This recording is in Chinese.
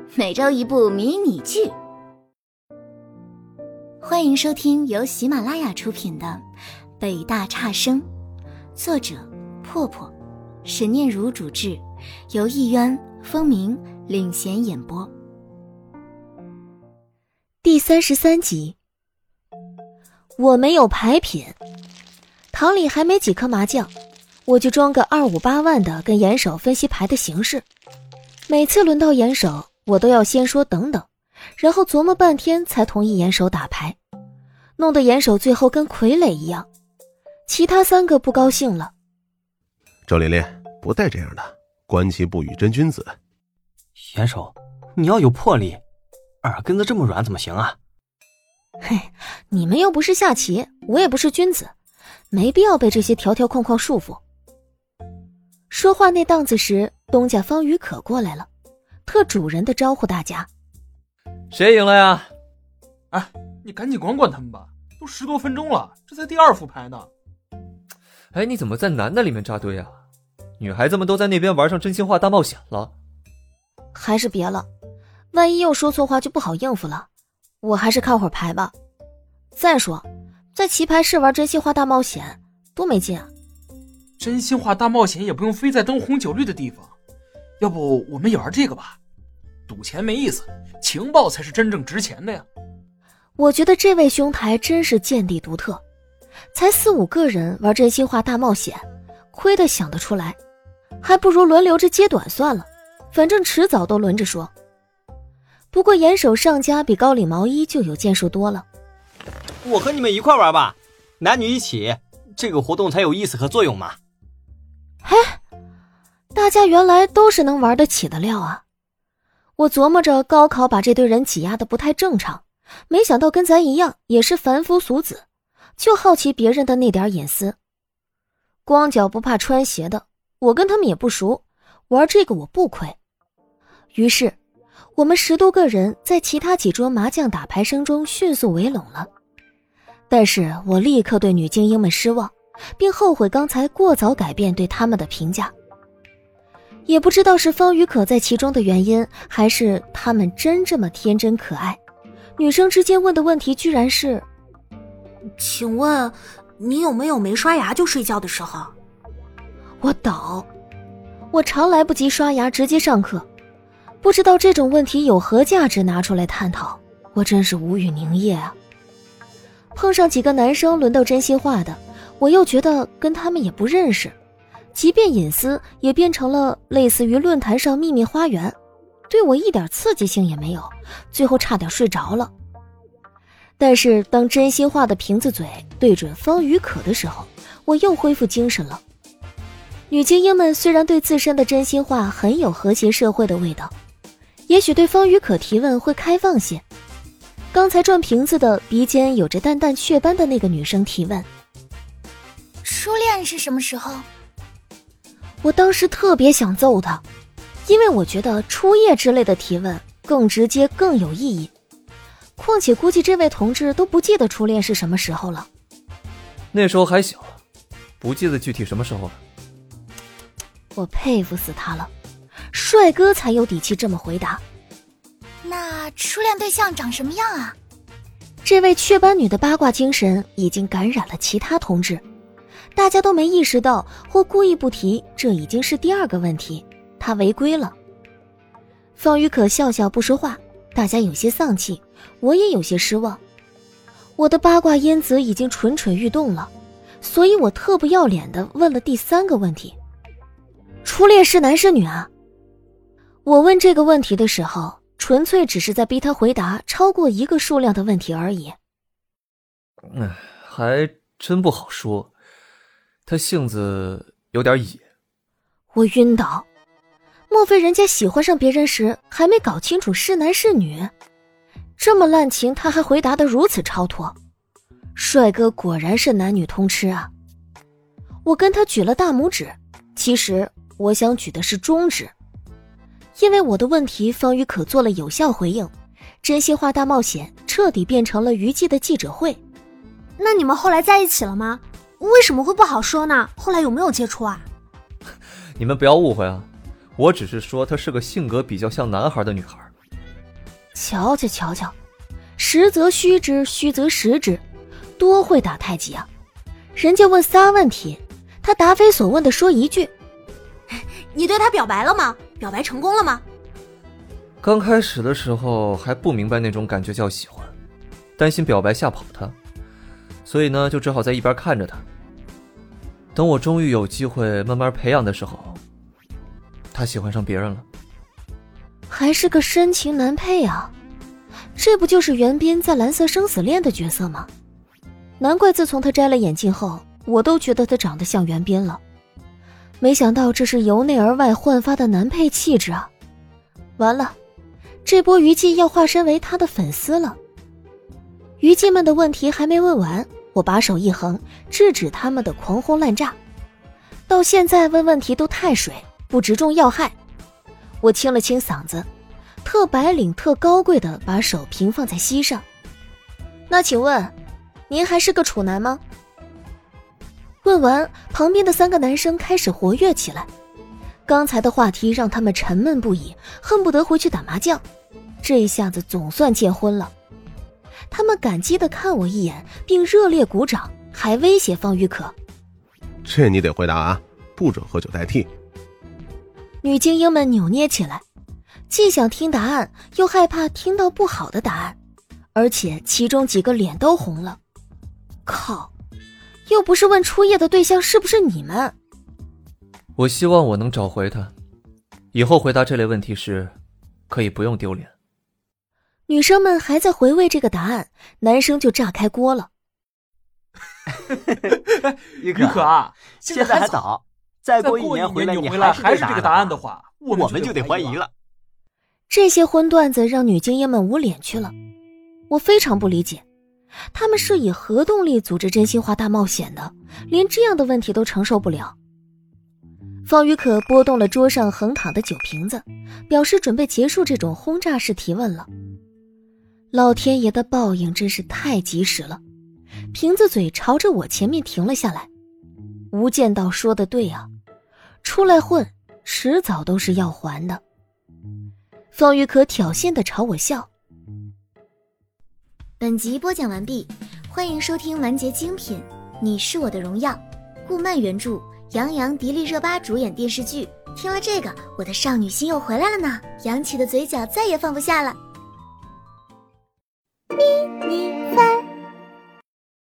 每周一部迷你剧。欢迎收听由喜马拉雅出品的《北大差生》，作者破破，沈念如主制，由艺渊、风鸣领衔演播。 第33集。我没有牌品，堂里还没几颗麻将，我就装个258万的跟严守分析牌的形式。每次轮到严守，我都要先说等等，然后琢磨半天才同意严守打牌，弄得严守最后跟傀儡一样。其他3个不高兴了。 周琳琳，不带这样的，观其不语真君子。 严守，你要有魄力，耳根子这么软怎么行啊？ 嘿，你们又不是下棋，我也不是君子，没必要被这些条条框框束缚。说话那档子时，东家方于可过来了，特主人的招呼大家： 谁赢了呀？ 哎，你赶紧管管他们吧，都10多分钟了，这才第2副牌呢。 哎，你怎么在男的里面扎堆啊？女孩子们都在那边玩上真心话大冒险了。 还是别了，万一又说错话就不好应付了，我还是看会儿牌吧。再说在棋牌室玩真心话大冒险多没劲啊。 真心话大冒险也不用非在灯红酒绿的地方，要不我们也玩这个吧？赌钱没意思，情报才是真正值钱的呀。 我觉得这位兄台真是见地独特，才4、5个人玩真心话大冒险，亏得想得出来，还不如轮流着揭短算了，反正迟早都轮着说。不过严守上家比高领毛衣就有建树多了。 我和你们一块玩吧，男女一起，这个活动才有意思和作用嘛。 嘿，大家原来都是能玩得起的料啊。我琢磨着高考把这堆人挤压得不太正常，没想到跟咱一样也是凡夫俗子，就好奇别人的那点隐私。光脚不怕穿鞋的，我跟他们也不熟，玩这个我不亏。于是我们10多个人在其他几桌麻将打牌声中迅速围拢了。但是我立刻对女精英们失望，并后悔刚才过早改变对他们的评价。也不知道是方于可在其中的原因，还是他们真这么天真可爱，女生之间问的问题居然是： 请问你有没有没刷牙就睡觉的时候？ 我倒，我常来不及刷牙直接上课，不知道这种问题有何价值拿出来探讨，我真是无语凝噎啊。碰上几个男生轮到真心话的，我又觉得跟他们也不认识，即便隐私也变成了类似于论坛上秘密花园，对我一点刺激性也没有，最后差点睡着了。但是当真心话的瓶子嘴对准方于可的时候，我又恢复精神了。女精英们虽然对自身的真心话很有和谐社会的味道，也许对方于可提问会开放些。刚才转瓶子的鼻尖有着淡淡雀斑的那个女生提问： 初恋是什么时候？ 我当时特别想揍她，因为我觉得初夜之类的提问更直接更有意义。况且估计这位同志都不记得初恋是什么时候了。 那时候还小，不记得具体什么时候了。 我佩服死他了，帅哥才有底气这么回答。 那初恋对象长什么样啊？ 这位雀斑女的八卦精神已经感染了其他同志，大家都没意识到或故意不提，这已经是第2个问题，他违规了。方于可笑笑不说话，大家有些丧气，我也有些失望。我的八卦因子已经蠢蠢欲动了，所以我特不要脸地问了第3个问题：初恋是男是女啊？我问这个问题的时候，纯粹只是在逼他回答超过1个数量的问题而已。 还真不好说，他性子有点野。 我晕倒，莫非人家喜欢上别人时还没搞清楚是男是女？这么滥情他还回答得如此超脱，帅哥果然是男女通吃啊。我跟他举了大拇指，其实我想举的是中指。因为我的问题方于可做了有效回应，真心话大冒险彻底变成了娱记的记者会。 那你们后来在一起了吗？为什么会不好说呢？后来有没有接触啊？ 你们不要误会啊，我只是说她是个性格比较像男孩的女孩， 瞧瞧瞧瞧，实则虚之，虚则实之，多会打太极啊！人家问仨问题，他答非所问的说一句。 你对他表白了吗？表白成功了吗？ 刚开始的时候还不明白那种感觉叫喜欢，担心表白吓跑他，所以呢就只好在一边看着他。等我终于有机会慢慢培养的时候，他喜欢上别人了。 还是个深情难配啊，这不就是袁彬在蓝色生死恋的角色吗？难怪自从他摘了眼镜后，我都觉得他长得像袁彬了。没想到这是由内而外焕发的男配气质啊！完了，这波娱记要化身为他的粉丝了。娱记们的问题还没问完，我把手一横，制止他们的狂轰滥炸。到现在问问题都太水，不直中要害。我清了清嗓子，特白领特高贵的把手平放在膝上。那请问，您还是个处男吗？问完，旁边的3个男生开始活跃起来。刚才的话题让他们沉闷不已，恨不得回去打麻将。这一下子总算结婚了。他们感激地看我一眼，并热烈鼓掌，还威胁方玉可。 这你得回答啊，不准喝酒代替。 女精英们扭捏起来，既想听答案，又害怕听到不好的答案，而且其中几个脸都红了。靠，又不是问初夜的对象是不是你们。 我希望我能找回他，以后回答这类问题时可以不用丢脸。 女生们还在回味这个答案，男生就炸开锅了。 于可啊， 现在还早，再过1年回来你还是这个答案的话，我们就得怀疑了。 这些荤段子让女精英们无脸去了。我非常不理解，他们是以核动力组织真心话大冒险的，连这样的问题都承受不了。方宇可拨动了桌上横躺的酒瓶子，表示准备结束这种轰炸式提问了。老天爷的报应真是太及时了，瓶子嘴朝着我前面停了下来。吴间道说的对啊，出来混迟早都是要还的。方宇可挑衅地朝我笑。 本集播讲完毕，欢迎收听完结精品《你是我的荣耀》，顾漫原著，杨洋、迪丽热巴主演电视剧。听了这个，我的少女心又回来了呢，扬起的嘴角再也放不下了。